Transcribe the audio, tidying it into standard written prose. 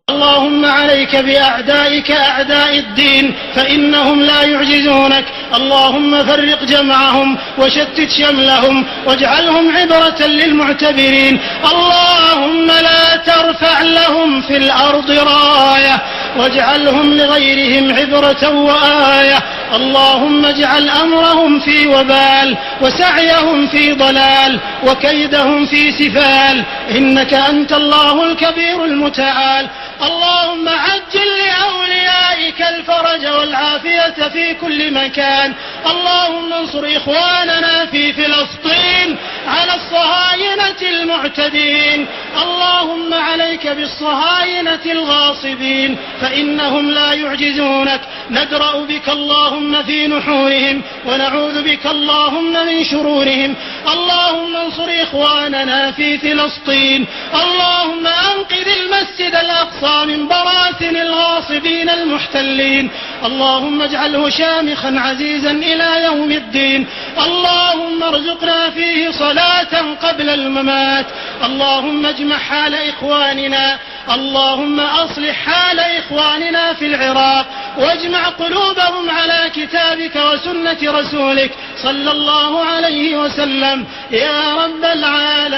اللهم عليك بأعدائك أعداء الدين فإنهم لا يعجزونك. اللهم فرق جمعهم وشتت شملهم واجعلهم عبرة للمعتبرين. اللهم لا ترفع لهم في الأرض راية واجعلهم لغيرهم عبرة وآية. اللهم اجعل أمرهم في وبال وسعيهم في ضلال وكيدهم في سفال، إنك أنت الله الكبير المتعال. اللهم عجل لأوليائك الفرج والعافية في كل مكان. اللهم انصر إخواننا في فلسطين على الصهاينة المعتدين. اللهم عليك بالصهاينة الغاصبين فإنهم لا يعجزونك. ندرأ بك اللهم في نحورهم ونعوذ بك اللهم من شرورهم. اللهم انصر إخواننا في فلسطين. اللهم أنقذ المسجد الأقصى من براثن الغاصبين المحتلين. اللهم اجعله شامخا عزيزا إلى يوم الدين. اللهم ارزقنا فيه صلاة قبل الممات. اللهم اجمع حال إخواننا. اللهم أصلح حال إخواننا في العراق واجمع قلوبهم على كتابك وسنة رسولك صلى الله عليه وسلم يا رب العالمين.